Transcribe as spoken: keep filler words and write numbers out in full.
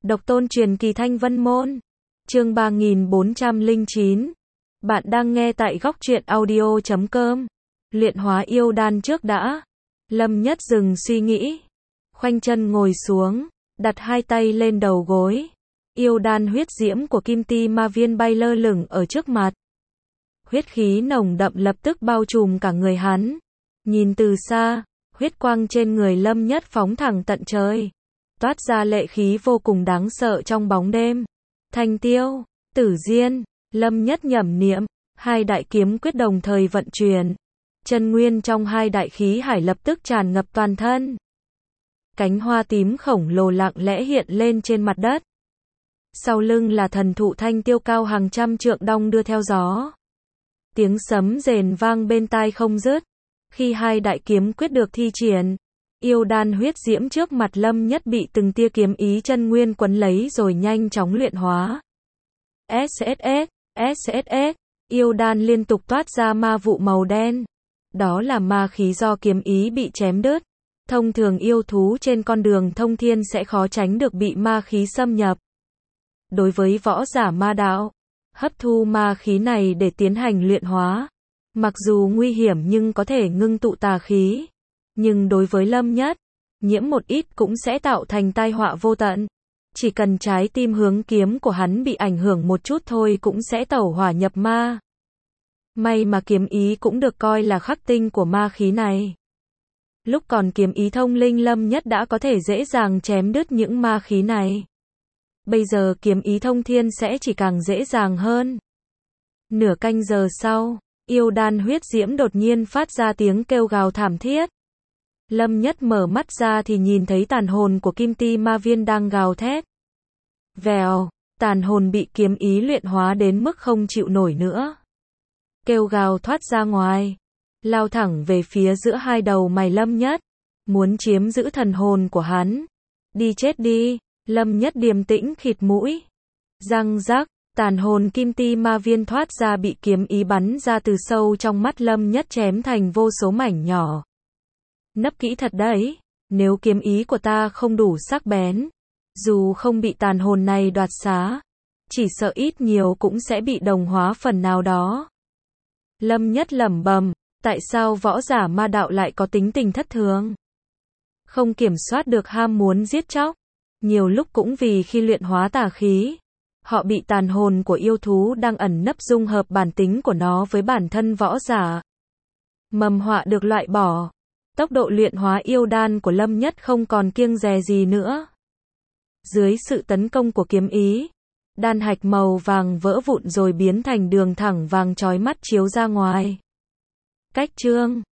Độc tôn truyền kỳ Thanh Vân Môn. Chương ba nghìn bốn trăm lẻ chín. Bạn đang nghe tại góc truyện audio chấm com. Luyện hóa yêu đan trước đã. Lâm Nhất dừng suy nghĩ. Khoanh chân ngồi xuống, đặt hai tay lên đầu gối. Yêu đan huyết diễm của Kim Ti Ma Viên bay lơ lửng ở trước mặt. Huyết khí nồng đậm lập tức bao trùm cả người hắn. Nhìn từ xa, huyết quang trên người Lâm Nhất phóng thẳng tận trời, toát ra lệ khí vô cùng đáng sợ trong bóng đêm. Thanh Tiêu, Tử Diên, Lâm Nhất nhẩm niệm, hai đại kiếm quyết đồng thời vận chuyển. Chân nguyên trong hai đại khí hải lập tức tràn ngập toàn thân. Cánh hoa tím khổng lồ lặng lẽ hiện lên trên mặt đất. Sau lưng là thần thụ Thanh Tiêu cao hàng trăm trượng đong đưa theo gió. Tiếng sấm rền vang bên tai không dứt. Khi hai đại kiếm quyết được thi triển, yêu đan huyết diễm trước mặt Lâm Nhất bị từng tia kiếm ý chân nguyên quấn lấy rồi nhanh chóng luyện hóa. ét ét ét, ét ét ét, yêu đan liên tục toát ra ma vụ màu đen. Đó là ma khí do kiếm ý bị chém đứt. Thông thường yêu thú trên con đường thông thiên sẽ khó tránh được bị ma khí xâm nhập. Đối với võ giả ma đạo, hấp thu ma khí này để tiến hành luyện hóa, mặc dù nguy hiểm nhưng có thể ngưng tụ tà khí. Nhưng đối với Lâm Nhất, nhiễm một ít cũng sẽ tạo thành tai họa vô tận. Chỉ cần trái tim hướng kiếm của hắn bị ảnh hưởng một chút thôi cũng sẽ tẩu hỏa nhập ma. May mà kiếm ý cũng được coi là khắc tinh của ma khí này. Lúc còn kiếm ý thông linh Lâm Nhất đã có thể dễ dàng chém đứt những ma khí này. Bây giờ kiếm ý thông thiên sẽ chỉ càng dễ dàng hơn. Nửa canh giờ sau, yêu đan huyết diễm đột nhiên phát ra tiếng kêu gào thảm thiết. Lâm Nhất mở mắt ra thì nhìn thấy tàn hồn của Kim Ti Ma Viên đang gào thét. Vèo, tàn hồn bị kiếm ý luyện hóa đến mức không chịu nổi nữa. Kêu gào thoát ra ngoài, lao thẳng về phía giữa hai đầu mày Lâm Nhất, muốn chiếm giữ thần hồn của hắn. Đi chết đi, Lâm Nhất điềm tĩnh khịt mũi. Răng rắc, tàn hồn Kim Ti Ma Viên thoát ra bị kiếm ý bắn ra từ sâu trong mắt Lâm Nhất chém thành vô số mảnh nhỏ. Nấp kỹ thật đấy, nếu kiếm ý của ta không đủ sắc bén, dù không bị tàn hồn này đoạt xá, chỉ sợ ít nhiều cũng sẽ bị đồng hóa phần nào đó. Lâm Nhất lẩm bẩm, tại sao võ giả ma đạo lại có tính tình thất thường? Không kiểm soát được ham muốn giết chóc, nhiều lúc cũng vì khi luyện hóa tà khí, họ bị tàn hồn của yêu thú đang ẩn nấp dung hợp bản tính của nó với bản thân võ giả. Mầm họa được loại bỏ. Tốc độ luyện hóa yêu đan của Lâm Nhất không còn kiêng dè gì nữa. Dưới sự tấn công của kiếm ý, đan hạch màu vàng vỡ vụn rồi biến thành đường thẳng vàng chói mắt chiếu ra ngoài. Cách chương